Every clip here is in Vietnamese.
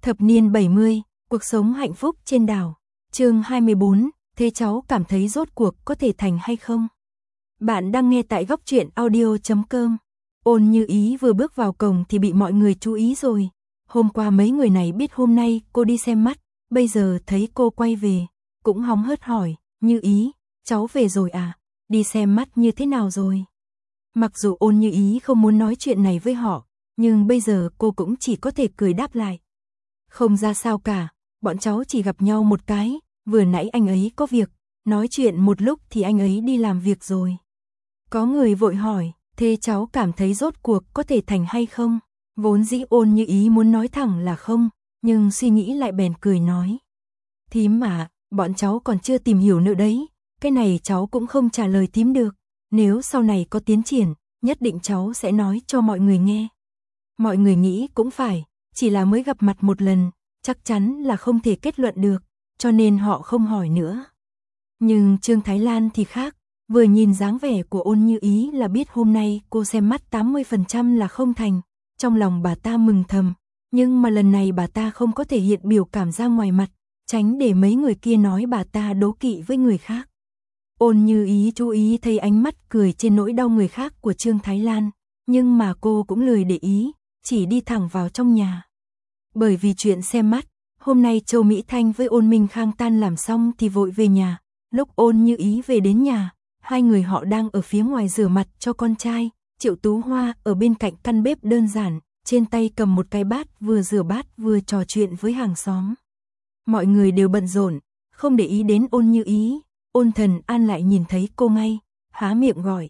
Thập niên 70, cuộc sống hạnh phúc trên đảo. Chương 24, thế cháu cảm thấy rốt cuộc có thể thành hay không? Bạn đang nghe tại góc truyện audio.com. Ôn Như Ý vừa bước vào cổng thì bị mọi người chú ý rồi. Hôm qua mấy người này biết hôm nay cô đi xem mắt, bây giờ thấy cô quay về, cũng hóng hớt hỏi, Như Ý, cháu về rồi à? Đi xem mắt như thế nào rồi? Mặc dù Ôn Như Ý không muốn nói chuyện này với họ, nhưng bây giờ cô cũng chỉ có thể cười đáp lại. Không ra sao cả, bọn cháu chỉ gặp nhau một cái, vừa nãy anh ấy có việc, nói chuyện một lúc thì anh ấy đi làm việc rồi. Có người vội hỏi, thế cháu cảm thấy rốt cuộc có thể thành hay không? Vốn dĩ Ôn Như Ý muốn nói thẳng là không, nhưng suy nghĩ lại bèn cười nói. Thím mà, bọn cháu còn chưa tìm hiểu nữa đấy, cái này cháu cũng không trả lời thím được, nếu sau này có tiến triển, nhất định cháu sẽ nói cho mọi người nghe. Mọi người nghĩ cũng phải, chỉ là mới gặp mặt một lần, chắc chắn là không thể kết luận được, cho nên họ không hỏi nữa. Nhưng Trương Thái Lan thì khác, vừa nhìn dáng vẻ của Ôn Như Ý là biết hôm nay cô xem mắt 80% là không thành, trong lòng bà ta mừng thầm, nhưng mà lần này bà ta không có thể hiện biểu cảm ra ngoài mặt, tránh để mấy người kia nói bà ta đố kỵ với người khác. Ôn Như Ý chú ý thấy ánh mắt cười trên nỗi đau người khác của Trương Thái Lan, nhưng mà cô cũng lười để ý, chỉ đi thẳng vào trong nhà. Bởi vì chuyện xem mắt, hôm nay Châu Mỹ Thanh với Ôn Minh Khang tan làm xong thì vội về nhà. Lúc Ôn Như Ý về đến nhà, hai người họ đang ở phía ngoài rửa mặt cho con trai. Triệu Tú Hoa ở bên cạnh căn bếp đơn giản, trên tay cầm một cái bát vừa rửa bát vừa trò chuyện với hàng xóm. Mọi người đều bận rộn, không để ý đến Ôn Như Ý. Ôn Thần An lại nhìn thấy cô ngay, há miệng gọi.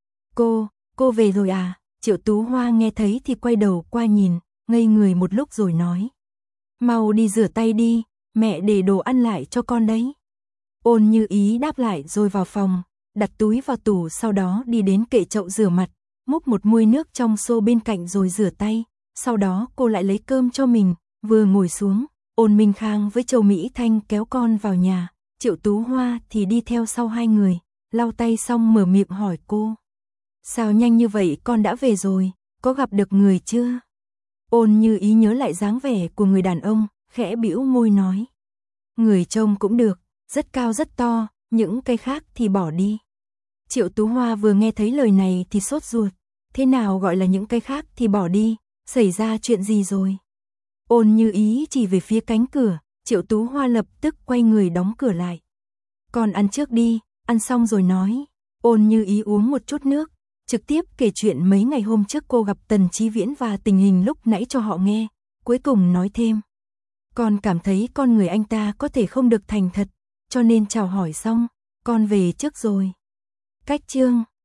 Cô về rồi à? Triệu Tú Hoa nghe thấy thì quay đầu qua nhìn, ngây người một lúc rồi nói. Mau đi rửa tay đi, mẹ để đồ ăn lại cho con đấy. Ôn Như Ý đáp lại rồi vào phòng, đặt túi vào tủ, sau đó đi đến kệ chậu rửa mặt, múc một muôi nước trong xô bên cạnh rồi rửa tay. Sau đó cô lại lấy cơm cho mình, vừa ngồi xuống, Ôn Minh Khang với Châu Mỹ Thanh kéo con vào nhà, Triệu Tú Hoa thì đi theo sau hai người, lau tay xong mở miệng hỏi cô. Sao nhanh như vậy, con đã về rồi, có gặp được người chưa? Ôn Như Ý nhớ lại dáng vẻ của người đàn ông, khẽ bĩu môi nói. Người trông cũng được, rất cao rất to, những cái khác thì bỏ đi. Triệu Tú Hoa vừa nghe thấy lời này thì sốt ruột. Thế nào gọi là những cái khác thì bỏ đi, xảy ra chuyện gì rồi? Ôn Như Ý chỉ về phía cánh cửa, Triệu Tú Hoa lập tức quay người đóng cửa lại. Con ăn trước đi, ăn xong rồi nói. Ôn Như Ý uống một chút nước, trực tiếp kể chuyện mấy ngày hôm trước cô gặp Tần Chí Viễn và tình hình lúc nãy cho họ nghe, cuối cùng nói thêm. Con cảm thấy con người anh ta có thể không được thành thật, cho nên chào hỏi xong, con về trước rồi. Cách chương